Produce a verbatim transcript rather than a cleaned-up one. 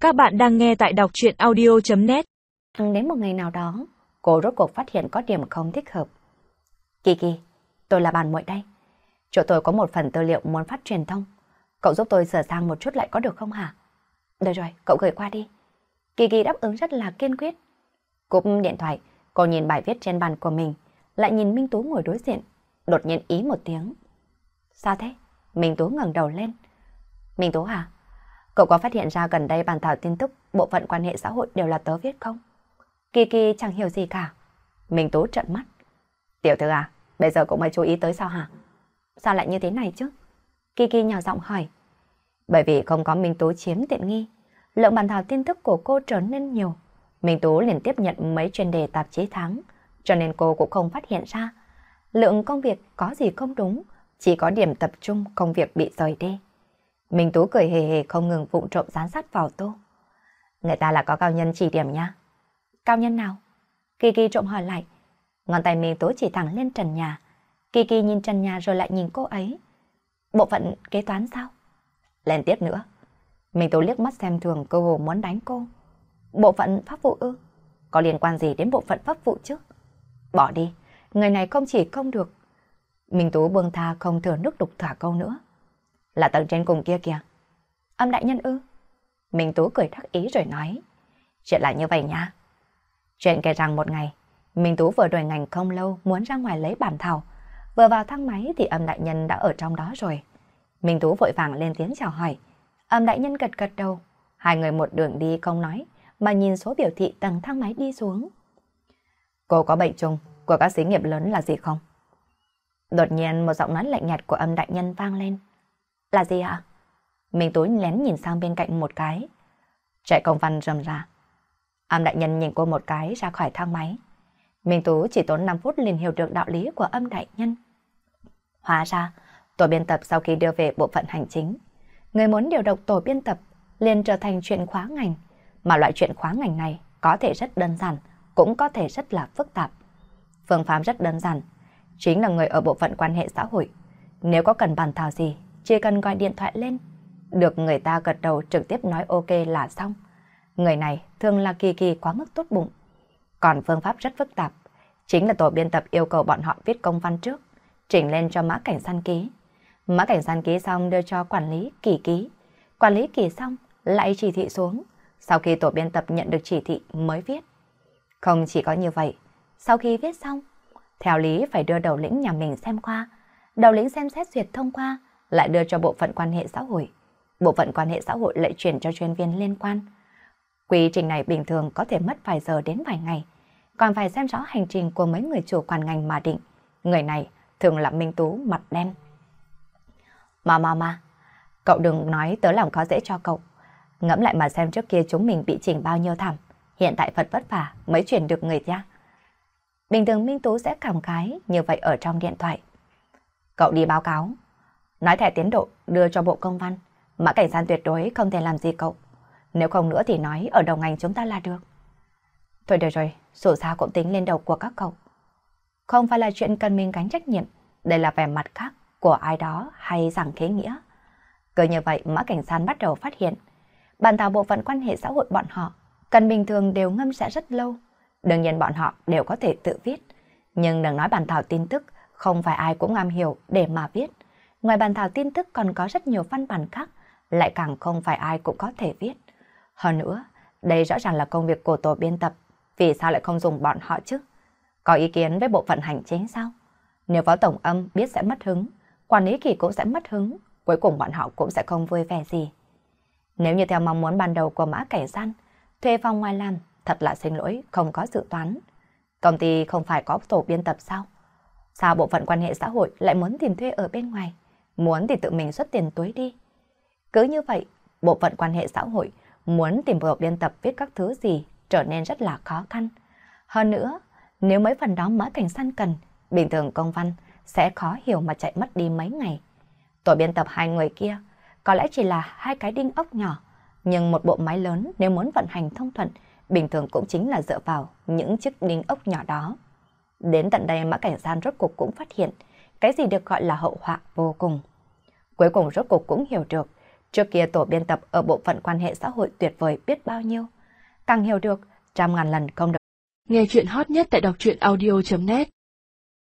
Các bạn đang nghe tại đọc truyện audio chấm net. Đến một ngày nào đó, cô rốt cuộc phát hiện có điểm không thích hợp. Kiki, tôi là bạn muội đây. Chỗ tôi có một phần tư liệu muốn phát truyền thông. Cậu giúp tôi sửa sang một chút lại có được không hả? Được rồi, cậu gửi qua đi. Kiki đáp ứng rất là kiên quyết. Cúp điện thoại, cô nhìn bài viết trên bàn của mình, lại nhìn Minh Tú ngồi đối diện, đột nhiên ý một tiếng. Sao thế? Minh Tú ngẩng đầu lên. Minh Tú hả? Cậu có phát hiện ra gần đây bản thảo tin tức bộ phận quan hệ xã hội đều là tớ viết không? Kiki chẳng hiểu gì cả. Minh Tú trợn mắt. Tiểu thư à, bây giờ cậu mới chú ý tới sao hả? Sao lại như thế này chứ? Kiki nhỏ giọng hỏi. Bởi vì không có Minh Tú chiếm tiện nghi, lượng bản thảo tin tức của cô trở nên nhiều. Minh Tú liền tiếp nhận mấy chuyên đề tạp chí tháng, cho nên cô cũng không phát hiện ra. Lượng công việc có gì không đúng, chỉ có điểm tập trung công việc bị rời đi. Minh Tú cười hề hề không ngừng vụng trộm dán sát vào Tô. Người ta là có cao nhân chỉ điểm nha. Cao nhân nào? Kiki trộm hỏi lại. Ngón tay Minh Tú chỉ thẳng lên trần nhà. Kiki nhìn trần nhà rồi lại nhìn cô ấy. Bộ phận kế toán sao? Lên tiếp nữa. Minh Tú liếc mắt xem thường, cơ hồ muốn đánh cô. Bộ phận pháp vụ ư? Có liên quan gì đến bộ phận pháp vụ chứ? Bỏ đi, người này không chỉ không được. Minh Tú buông tha không thừa nước đục thả câu nữa. Là tầng trên cùng kia kìa. Âm đại nhân ư? Minh Tú cười đắc ý rồi nói. Chuyện là như vậy nha. Chuyện kể rằng một ngày, Minh Tú vừa đổi ngành không lâu muốn ra ngoài lấy bản thảo. Vừa vào thang máy thì âm đại nhân đã ở trong đó rồi. Minh Tú vội vàng lên tiếng chào hỏi. Âm đại nhân gật gật đầu. Hai người một đường đi không nói, mà nhìn số biểu thị tầng thang máy đi xuống. Cô có bệnh chung của các xí nghiệp lớn là gì không? Đột nhiên một giọng nói lạnh nhạt của âm đại nhân vang lên. Là gì ạ? Minh Tú lén nhìn sang bên cạnh một cái. Chạy công văn rầm ra. Âm đại nhân nhìn cô một cái ra khỏi thang máy. Minh Tú chỉ tốn năm phút liền hiểu được đạo lý của âm đại nhân. Hóa ra, tổ biên tập sau khi đưa về bộ phận hành chính, người muốn điều động tổ biên tập liền trở thành chuyện khóa ngành. Mà loại chuyện khóa ngành này có thể rất đơn giản, cũng có thể rất là phức tạp. Phương pháp rất đơn giản, chính là người ở bộ phận quan hệ xã hội. Nếu có cần bản thảo gì, chỉ cần gọi điện thoại lên, được người ta gật đầu trực tiếp nói ok là xong. Người này thường là kỳ kỳ quá mức tốt bụng. Còn phương pháp rất phức tạp, chính là tổ biên tập yêu cầu bọn họ viết công văn trước, chỉnh lên cho Mã Cảnh San ký. Mã Cảnh San ký xong đưa cho quản lý Kỳ ký. Quản lý Kỳ xong lại chỉ thị xuống. Sau khi tổ biên tập nhận được chỉ thị mới viết. Không chỉ có như vậy, sau khi viết xong, theo lý phải đưa đầu lĩnh nhà mình xem qua. Đầu lĩnh xem xét duyệt thông qua, lại đưa cho bộ phận quan hệ xã hội. Bộ phận quan hệ xã hội lại chuyển cho chuyên viên liên quan. Quy trình này bình thường có thể mất vài giờ đến vài ngày, còn phải xem rõ hành trình của mấy người chủ quản ngành mà định. Người này thường là Minh Tú mặt đen. Mà mà mà, cậu đừng nói tớ làm khó dễ cho cậu. Ngẫm lại mà xem trước kia chúng mình bị chỉnh bao nhiêu thảm, hiện tại Phật vất vả mới chuyển được người ta. Bình thường Minh Tú sẽ cảm khái như vậy ở trong điện thoại. Cậu đi báo cáo, nói thẻ tiến độ đưa cho bộ công văn, Mã Cảnh San tuyệt đối không thể làm gì cậu. Nếu không nữa thì nói ở đầu ngành chúng ta là được. Thôi được rồi, dù sao cũng tính lên đầu của các cậu. Không phải là chuyện cần mình gánh trách nhiệm, đây là vẻ mặt khác của ai đó hay giảng khế nghĩa. Cứ như vậy Mã Cảnh San bắt đầu phát hiện, bản thảo bộ phận quan hệ xã hội bọn họ, cần bình thường đều ngâm sẽ rất lâu. Đương nhiên bọn họ đều có thể tự viết, nhưng đừng nói bản thảo tin tức, không phải ai cũng am hiểu để mà viết. Ngoài bản thảo tin tức còn có rất nhiều văn bản khác, lại càng không phải ai cũng có thể viết. Hơn nữa, đây rõ ràng là công việc của tổ biên tập, vì sao lại không dùng bọn họ chứ? Có ý kiến với bộ phận hành chính sao? Nếu Phó Tổng Âm biết sẽ mất hứng, quản lý Kỳ cũng sẽ mất hứng, cuối cùng bọn họ cũng sẽ không vui vẻ gì. Nếu như theo mong muốn ban đầu của Mã Cảnh San, thuê phòng ngoài làm, thật là xin lỗi, không có dự toán. Công ty không phải có tổ biên tập sao? Sao bộ phận quan hệ xã hội lại muốn tìm thuê ở bên ngoài? Muốn thì tự mình xuất tiền túi đi. Cứ như vậy, bộ phận quan hệ xã hội muốn tìm tổ biên tập viết các thứ gì trở nên rất là khó khăn. Hơn nữa, nếu mấy phần đó Mã Cảnh San cần, bình thường công văn sẽ khó hiểu mà chạy mất đi mấy ngày. Tổ biên tập hai người kia có lẽ chỉ là hai cái đinh ốc nhỏ, nhưng một bộ máy lớn nếu muốn vận hành thông thuận, bình thường cũng chính là dựa vào những chiếc đinh ốc nhỏ đó. Đến tận đây Mã Cảnh San rốt cuộc cũng phát hiện cái gì được gọi là hậu họa vô cùng. Cuối cùng rốt cuộc cũng hiểu được Trước kia tổ biên tập ở bộ phận quan hệ xã hội tuyệt vời biết bao nhiêu. Càng hiểu được, trăm ngàn lần không được. Nghe chuyện hot nhất tại đọc truyện audio chấm net